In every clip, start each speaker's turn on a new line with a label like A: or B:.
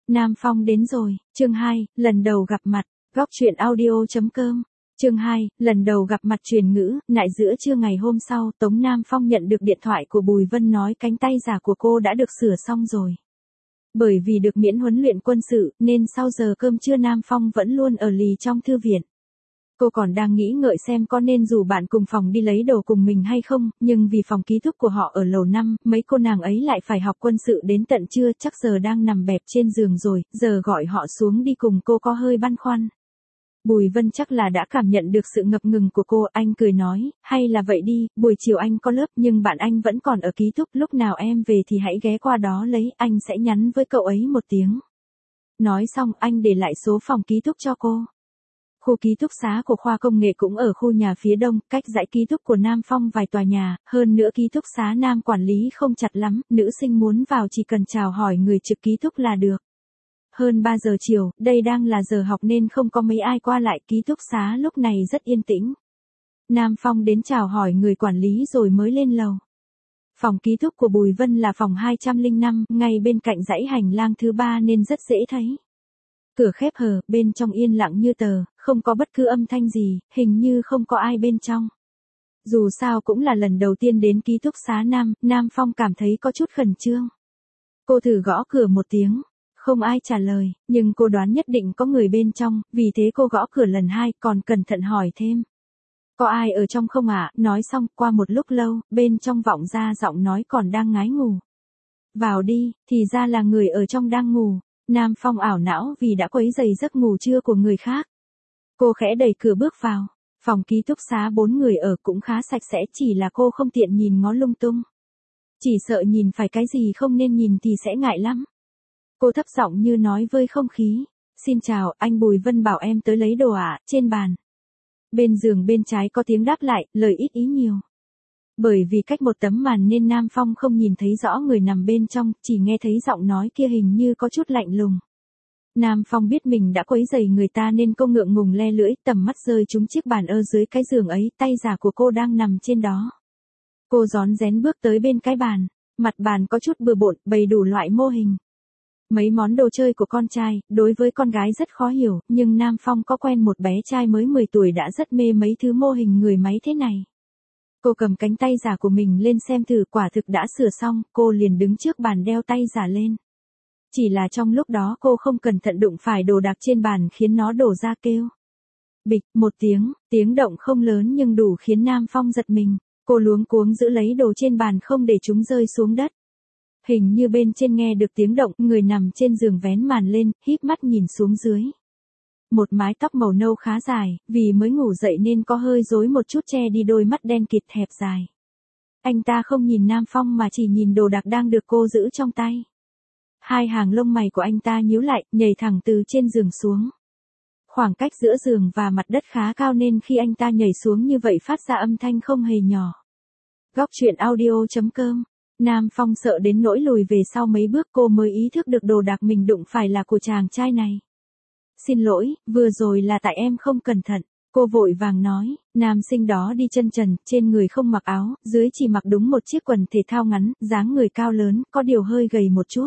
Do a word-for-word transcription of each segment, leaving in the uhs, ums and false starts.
A: Nam Phong đến rồi, chương hai, lần đầu gặp mặt, góc truyện audio.com. Chương hai, lần đầu gặp mặt truyền ngữ, nại giữa trưa ngày hôm sau, Tống Nam Phong nhận được điện thoại của Bùi Vân nói cánh tay giả của cô đã được sửa xong rồi. Bởi vì được miễn huấn luyện quân sự, nên sau giờ cơm trưa Nam Phong vẫn luôn ở lì trong thư viện. Cô còn đang nghĩ ngợi xem có nên rủ bạn cùng phòng đi lấy đồ cùng mình hay không, nhưng vì phòng ký túc của họ ở lầu năm, mấy cô nàng ấy lại phải học quân sự đến tận trưa, chắc giờ đang nằm bẹp trên giường rồi, giờ gọi họ xuống đi cùng cô có hơi băn khoăn. Bùi Vân chắc là đã cảm nhận được sự ngập ngừng của cô, anh cười nói, hay là vậy đi, buổi chiều anh có lớp nhưng bạn anh vẫn còn ở ký túc, lúc nào em về thì hãy ghé qua đó lấy, anh sẽ nhắn với cậu ấy một tiếng. Nói xong anh để lại số phòng ký túc cho cô. Khu ký túc xá của khoa công nghệ cũng ở khu nhà phía đông, cách dãy ký túc của Nam Phong vài tòa nhà, hơn nữa ký túc xá Nam quản lý không chặt lắm, nữ sinh muốn vào chỉ cần chào hỏi người trực ký túc là được. Hơn ba giờ chiều, đây đang là giờ học nên không có mấy ai qua lại, ký túc xá lúc này rất yên tĩnh. Nam Phong đến chào hỏi người quản lý rồi mới lên lầu. Phòng ký túc của Bùi Vân là phòng hai trăm lẻ năm, ngay bên cạnh dãy hành lang thứ ba nên rất dễ thấy. Cửa khép hờ, bên trong yên lặng như tờ, không có bất cứ âm thanh gì, hình như không có ai bên trong. Dù sao cũng là lần đầu tiên đến ký túc xá Nam, Nam Phong cảm thấy có chút khẩn trương. Cô thử gõ cửa một tiếng, không ai trả lời, nhưng cô đoán nhất định có người bên trong, vì thế cô gõ cửa lần hai, còn cẩn thận hỏi thêm. Có ai ở trong không ạ? À? Nói xong, qua một lúc lâu, bên trong vọng ra giọng nói còn đang ngái ngủ. Vào đi, thì ra là người ở trong đang ngủ. Nam Phong ảo não vì đã quấy rầy giấc ngủ trưa của người khác. Cô khẽ đẩy cửa bước vào. Phòng ký túc xá bốn người ở cũng khá sạch sẽ, chỉ là cô không tiện nhìn ngó lung tung. Chỉ sợ nhìn phải cái gì không nên nhìn thì sẽ ngại lắm. Cô thấp giọng như nói với không khí. Xin chào, anh Bùi Vân bảo em tới lấy đồ ạ, à, trên bàn. Bên giường bên trái có tiếng đáp lại, lời ít ý nhiều. Bởi vì cách một tấm màn nên Nam Phong không nhìn thấy rõ người nằm bên trong, chỉ nghe thấy giọng nói kia hình như có chút lạnh lùng. Nam Phong biết mình đã quấy rầy người ta nên cô ngượng ngùng le lưỡi, tầm mắt rơi trúng chiếc bàn ở dưới cái giường ấy, tay giả của cô đang nằm trên đó. Cô rón rén bước tới bên cái bàn, mặt bàn có chút bừa bộn, bày đủ loại mô hình. Mấy món đồ chơi của con trai, đối với con gái rất khó hiểu, nhưng Nam Phong có quen một bé trai mới mười tuổi đã rất mê mấy thứ mô hình người máy thế này. Cô cầm cánh tay giả của mình lên xem thử, quả thực đã sửa xong, cô liền đứng trước bàn đeo tay giả lên. Chỉ là trong lúc đó cô không cẩn thận đụng phải đồ đạc trên bàn khiến nó đổ ra kêu. Bịch, một tiếng, tiếng động không lớn nhưng đủ khiến Nam Phong giật mình, cô luống cuống giữ lấy đồ trên bàn không để chúng rơi xuống đất. Hình như bên trên nghe được tiếng động, người nằm trên giường vén màn lên, híp mắt nhìn xuống dưới. Một mái tóc màu nâu khá dài, vì mới ngủ dậy nên có hơi rối một chút che đi đôi mắt đen kịt hẹp dài. Anh ta không nhìn Nam Phong mà chỉ nhìn đồ đạc đang được cô giữ trong tay. Hai hàng lông mày của anh ta nhíu lại, nhảy thẳng từ trên giường xuống. Khoảng cách giữa giường và mặt đất khá cao nên khi anh ta nhảy xuống như vậy phát ra âm thanh không hề nhỏ. Góc truyện audio.com. Nam Phong sợ đến nỗi lùi về sau mấy bước, cô mới ý thức được đồ đạc mình đụng phải là của chàng trai này. Xin lỗi, vừa rồi là tại em không cẩn thận, cô vội vàng nói. Nam sinh đó đi chân trần, trên người không mặc áo, dưới chỉ mặc đúng một chiếc quần thể thao ngắn, dáng người cao lớn, có điều hơi gầy một chút.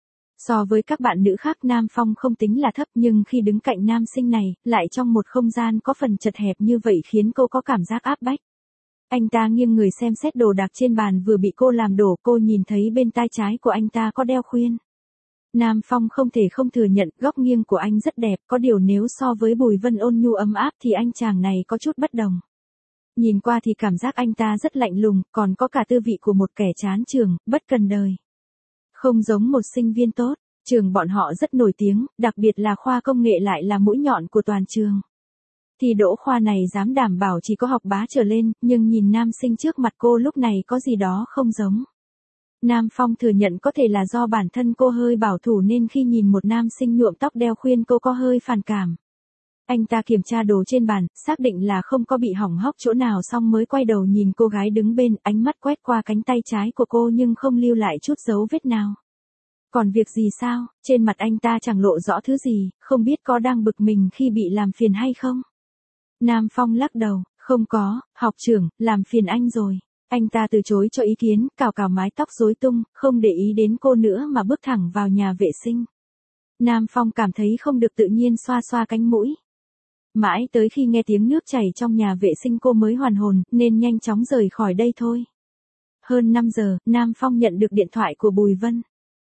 A: So với các bạn nữ khác Nam Phong không tính là thấp, nhưng khi đứng cạnh nam sinh này, lại trong một không gian có phần chật hẹp như vậy khiến cô có cảm giác áp bách. Anh ta nghiêng người xem xét đồ đạc trên bàn vừa bị cô làm đổ, cô nhìn thấy bên tai trái của anh ta có đeo khuyên. Nam Phong không thể không thừa nhận, góc nghiêng của anh rất đẹp, có điều nếu so với Bùi Vân ôn nhu ấm áp thì anh chàng này có chút bất đồng. Nhìn qua thì cảm giác anh ta rất lạnh lùng, còn có cả tư vị của một kẻ chán trường, bất cần đời. Không giống một sinh viên tốt, trường bọn họ rất nổi tiếng, đặc biệt là khoa công nghệ lại là mũi nhọn của toàn trường. Thì đỗ khoa này dám đảm bảo chỉ có học bá trở lên, nhưng nhìn nam sinh trước mặt cô lúc này có gì đó không giống. Nam Phong thừa nhận có thể là do bản thân cô hơi bảo thủ nên khi nhìn một nam sinh nhuộm tóc đeo khuyên cô có hơi phản cảm. Anh ta kiểm tra đồ trên bàn, xác định là không có bị hỏng hóc chỗ nào xong mới quay đầu nhìn cô gái đứng bên, ánh mắt quét qua cánh tay trái của cô nhưng không lưu lại chút dấu vết nào. Còn việc gì sao, trên mặt anh ta chẳng lộ rõ thứ gì, không biết có đang bực mình khi bị làm phiền hay không. Nam Phong lắc đầu, không có, học trưởng, làm phiền anh rồi. Anh ta từ chối cho ý kiến, cào cào mái tóc rối tung, không để ý đến cô nữa mà bước thẳng vào nhà vệ sinh. Nam Phong cảm thấy không được tự nhiên xoa xoa cánh mũi. Mãi tới khi nghe tiếng nước chảy trong nhà vệ sinh cô mới hoàn hồn, nên nhanh chóng rời khỏi đây thôi. Hơn năm giờ, Nam Phong nhận được điện thoại của Bùi Vân.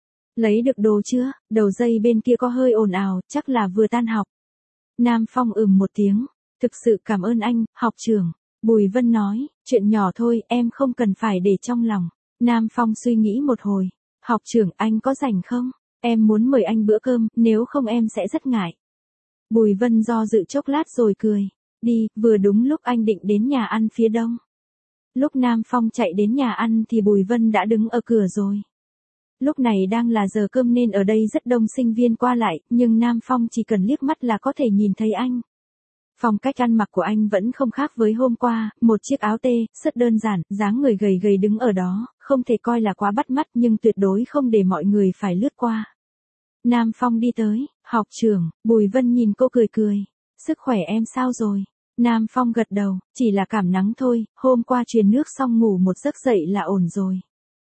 A: Lấy được đồ chưa? Đầu dây bên kia có hơi ồn ào, chắc là vừa tan học. Nam Phong ừm một tiếng. Thực sự cảm ơn anh, học trưởng. Bùi Vân nói, chuyện nhỏ thôi, em không cần phải để trong lòng. Nam Phong suy nghĩ một hồi. Học trưởng, anh có rảnh không? Em muốn mời anh bữa cơm, nếu không em sẽ rất ngại. Bùi Vân do dự chốc lát rồi cười. Đi, vừa đúng lúc anh định đến nhà ăn phía đông. Lúc Nam Phong chạy đến nhà ăn thì Bùi Vân đã đứng ở cửa rồi. Lúc này đang là giờ cơm nên ở đây rất đông sinh viên qua lại, nhưng Nam Phong chỉ cần liếc mắt là có thể nhìn thấy anh. Phong cách ăn mặc của anh vẫn không khác với hôm qua, một chiếc áo tê, rất đơn giản, dáng người gầy gầy đứng ở đó, không thể coi là quá bắt mắt nhưng tuyệt đối không để mọi người phải lướt qua. Nam Phong đi tới, học trưởng, Bùi Vân nhìn cô cười cười. Sức khỏe em sao rồi? Nam Phong gật đầu, chỉ là cảm nắng thôi, hôm qua truyền nước xong ngủ một giấc dậy là ổn rồi.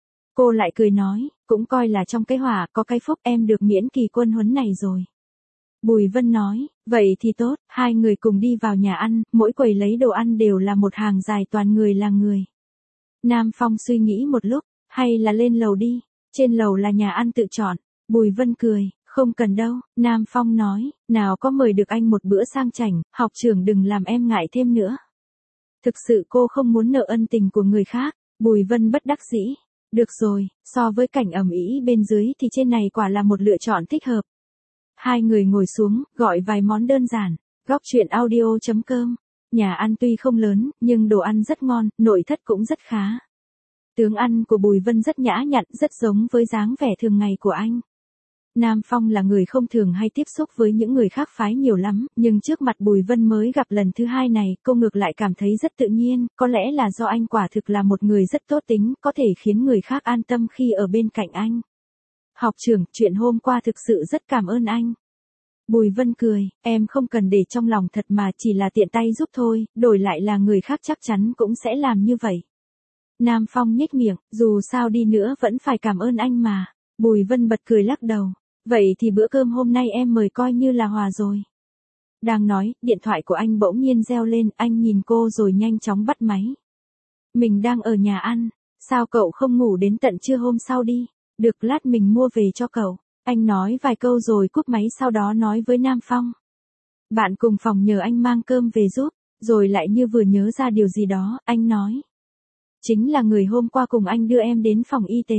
A: Cô lại cười nói, cũng coi là trong cái hỏa có cái phúc em được miễn kỳ quân huấn này rồi. Bùi Vân nói, vậy thì tốt, hai người cùng đi vào nhà ăn, mỗi quầy lấy đồ ăn đều là một hàng dài toàn người là người. Nam Phong suy nghĩ một lúc, hay là lên lầu đi, trên lầu là nhà ăn tự chọn. Bùi Vân cười, không cần đâu, Nam Phong nói, nào có mời được anh một bữa sang chảnh, học trưởng đừng làm em ngại thêm nữa. Thực sự cô không muốn nợ ân tình của người khác, Bùi Vân bất đắc dĩ. Được rồi, so với cảnh ầm ĩ bên dưới thì trên này quả là một lựa chọn thích hợp. Hai người ngồi xuống, gọi vài món đơn giản, góc chuyện audio chấm com. Nhà ăn tuy không lớn, nhưng đồ ăn rất ngon, nội thất cũng rất khá. Tướng ăn của Bùi Vân rất nhã nhặn, rất giống với dáng vẻ thường ngày của anh. Nam Phong là người không thường hay tiếp xúc với những người khác phái nhiều lắm, nhưng trước mặt Bùi Vân mới gặp lần thứ hai này, cô ngược lại cảm thấy rất tự nhiên, có lẽ là do anh quả thực là một người rất tốt tính, có thể khiến người khác an tâm khi ở bên cạnh anh. Học trưởng, chuyện hôm qua thực sự rất cảm ơn anh. Bùi Vân cười, em không cần để trong lòng thật mà chỉ là tiện tay giúp thôi, đổi lại là người khác chắc chắn cũng sẽ làm như vậy. Nam Phong nhếch miệng, dù sao đi nữa vẫn phải cảm ơn anh mà. Bùi Vân bật cười lắc đầu. Vậy thì bữa cơm hôm nay em mời coi như là hòa rồi. Đang nói, điện thoại của anh bỗng nhiên reo lên, anh nhìn cô rồi nhanh chóng bắt máy. Mình đang ở nhà ăn, sao cậu không ngủ đến tận trưa hôm sau đi, được lát mình mua về cho cậu. Anh nói vài câu rồi cúp máy sau đó nói với Nam Phong. Bạn cùng phòng nhờ anh mang cơm về giúp, rồi lại như vừa nhớ ra điều gì đó, anh nói. Chính là người hôm qua cùng anh đưa em đến phòng y tế.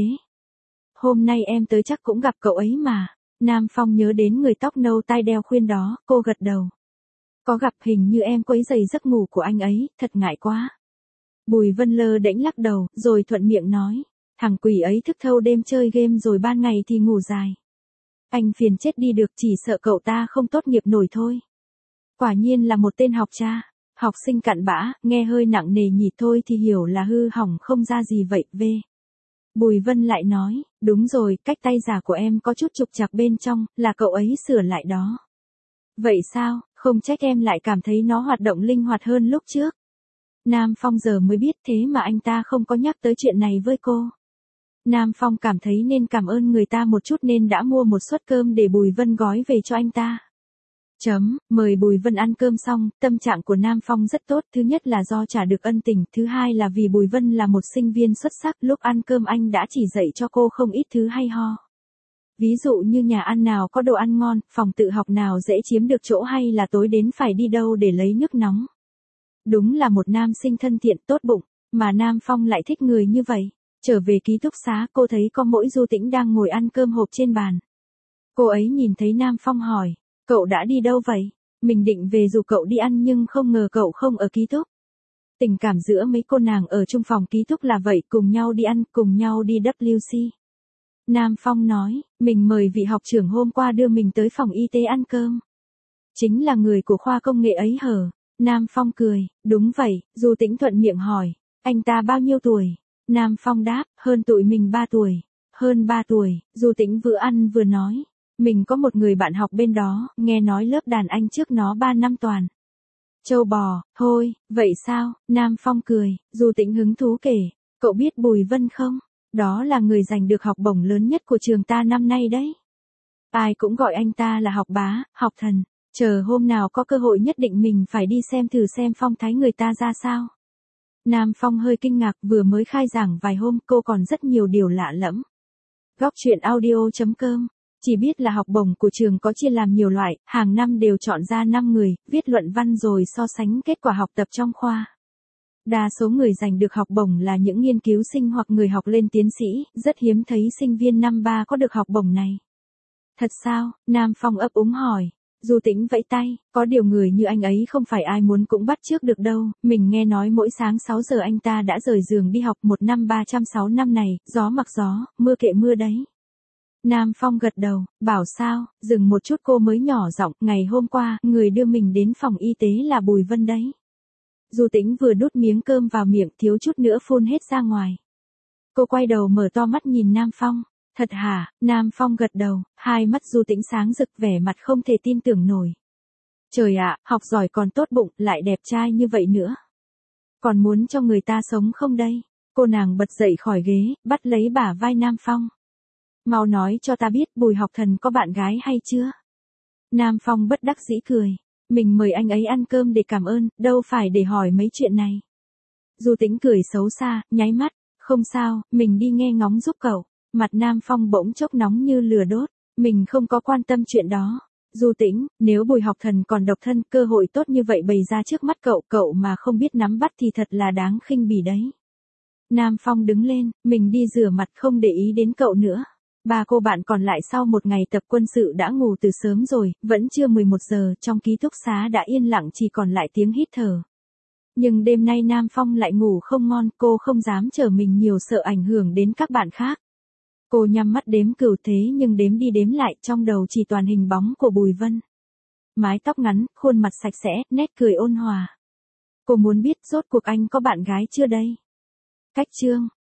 A: Hôm nay em tới chắc cũng gặp cậu ấy mà. Nam Phong nhớ đến người tóc nâu tai đeo khuyên đó, cô gật đầu. Có gặp, hình như em quấy rầy giấc ngủ của anh ấy, thật ngại quá. Bùi Vân lơ đễnh lắc đầu, rồi thuận miệng nói. Thằng quỷ ấy thức thâu đêm chơi game rồi ban ngày thì ngủ dài. Anh phiền chết đi được, chỉ sợ cậu ta không tốt nghiệp nổi thôi. Quả nhiên là một tên học cha. Học sinh cặn bã, nghe hơi nặng nề nhỉ, thôi thì hiểu là hư hỏng không ra gì vậy, về. Bùi Vân lại nói, đúng rồi, cách tay giả của em có chút trục trặc bên trong, là cậu ấy sửa lại đó. Vậy sao, không trách em lại cảm thấy nó hoạt động linh hoạt hơn lúc trước. Nam Phong giờ mới biết thế mà anh ta không có nhắc tới chuyện này với cô. Nam Phong cảm thấy nên cảm ơn người ta một chút nên đã mua một suất cơm để Bùi Vân gói về cho anh ta. Chấm, mời Bùi Vân ăn cơm xong, tâm trạng của Nam Phong rất tốt, thứ nhất là do trả được ân tình, thứ hai là vì Bùi Vân là một sinh viên xuất sắc, lúc ăn cơm anh đã chỉ dạy cho cô không ít thứ hay ho. Ví dụ như nhà ăn nào có đồ ăn ngon, phòng tự học nào dễ chiếm được chỗ hay là tối đến phải đi đâu để lấy nước nóng. Đúng là một nam sinh thân thiện tốt bụng, mà Nam Phong lại thích người như vậy. Trở về ký túc xá cô thấy có mỗi Du Tĩnh đang ngồi ăn cơm hộp trên bàn. Cô ấy nhìn thấy Nam Phong hỏi. Cậu đã đi đâu vậy? Mình định về rủ cậu đi ăn nhưng không ngờ cậu không ở ký túc. Tình cảm giữa mấy cô nàng ở chung phòng ký túc là vậy, cùng nhau đi ăn, cùng nhau đi W C. Nam Phong nói, mình mời vị học trưởng hôm qua đưa mình tới phòng y tế ăn cơm. Chính là người của khoa công nghệ ấy hở? Nam Phong cười, đúng vậy, Du Tĩnh thuận miệng hỏi, anh ta bao nhiêu tuổi? Nam Phong đáp, hơn tụi mình ba tuổi. Hơn ba tuổi, Du Tĩnh vừa ăn vừa nói. Mình có một người bạn học bên đó, nghe nói lớp đàn anh trước nó ba năm toàn. Châu bò, thôi, vậy sao? Nam Phong cười, Du Tĩnh hứng thú kể, cậu biết Bùi Vân không? Đó là người giành được học bổng lớn nhất của trường ta năm nay đấy. Ai cũng gọi anh ta là học bá, học thần. Chờ hôm nào có cơ hội nhất định mình phải đi xem thử xem phong thái người ta ra sao. Nam Phong hơi kinh ngạc, vừa mới khai giảng vài hôm cô còn rất nhiều điều lạ lẫm. Góc truyện audio.com. Chỉ biết là học bổng của trường có chia làm nhiều loại, hàng năm đều chọn ra năm người, viết luận văn rồi so sánh kết quả học tập trong khoa. Đa số người giành được học bổng là những nghiên cứu sinh hoặc người học lên tiến sĩ, rất hiếm thấy sinh viên năm ba có được học bổng này. Thật sao? Nam Phong ấp úng hỏi. Du Tĩnh vẫy tay, có điều người như anh ấy không phải ai muốn cũng bắt chước được đâu, mình nghe nói mỗi sáng sáu giờ anh ta đã rời giường đi học một năm ba trăm sáu mươi năm này, gió mặc gió, mưa kệ mưa đấy. Nam Phong gật đầu, bảo sao, dừng một chút cô mới nhỏ giọng, ngày hôm qua, người đưa mình đến phòng y tế là Bùi Vân đấy. Du Tĩnh vừa đút miếng cơm vào miệng thiếu chút nữa phun hết ra ngoài. Cô quay đầu mở to mắt nhìn Nam Phong. Thật hả? Nam Phong gật đầu, hai mắt Du Tĩnh sáng rực vẻ mặt không thể tin tưởng nổi. Trời ạ, học giỏi còn tốt bụng, lại đẹp trai như vậy nữa. Còn muốn cho người ta sống không đây? Cô nàng bật dậy khỏi ghế, bắt lấy bả vai Nam Phong. Mau nói cho ta biết Bùi học thần có bạn gái hay chưa? Nam Phong bất đắc dĩ cười. Mình mời anh ấy ăn cơm để cảm ơn, đâu phải để hỏi mấy chuyện này. Du Tĩnh cười xấu xa, nháy mắt. Không sao, mình đi nghe ngóng giúp cậu. Mặt Nam Phong bỗng chốc nóng như lửa đốt. Mình không có quan tâm chuyện đó. Du Tĩnh, nếu Bùi học thần còn độc thân, cơ hội tốt như vậy bày ra trước mắt cậu, cậu mà không biết nắm bắt thì thật là đáng khinh bỉ đấy. Nam Phong đứng lên, mình đi rửa mặt không để ý đến cậu nữa. Ba cô bạn còn lại sau một ngày tập quân sự đã ngủ từ sớm rồi, vẫn chưa mười một giờ, trong ký túc xá đã yên lặng chỉ còn lại tiếng hít thở. Nhưng đêm nay Nam Phong lại ngủ không ngon, cô không dám chở mình nhiều sợ ảnh hưởng đến các bạn khác. Cô nhắm mắt đếm cửu thế nhưng đếm đi đếm lại trong đầu chỉ toàn hình bóng của Bùi Vân. Mái tóc ngắn, khuôn mặt sạch sẽ, nét cười ôn hòa. Cô muốn biết rốt cuộc anh có bạn gái chưa đây? Cách chương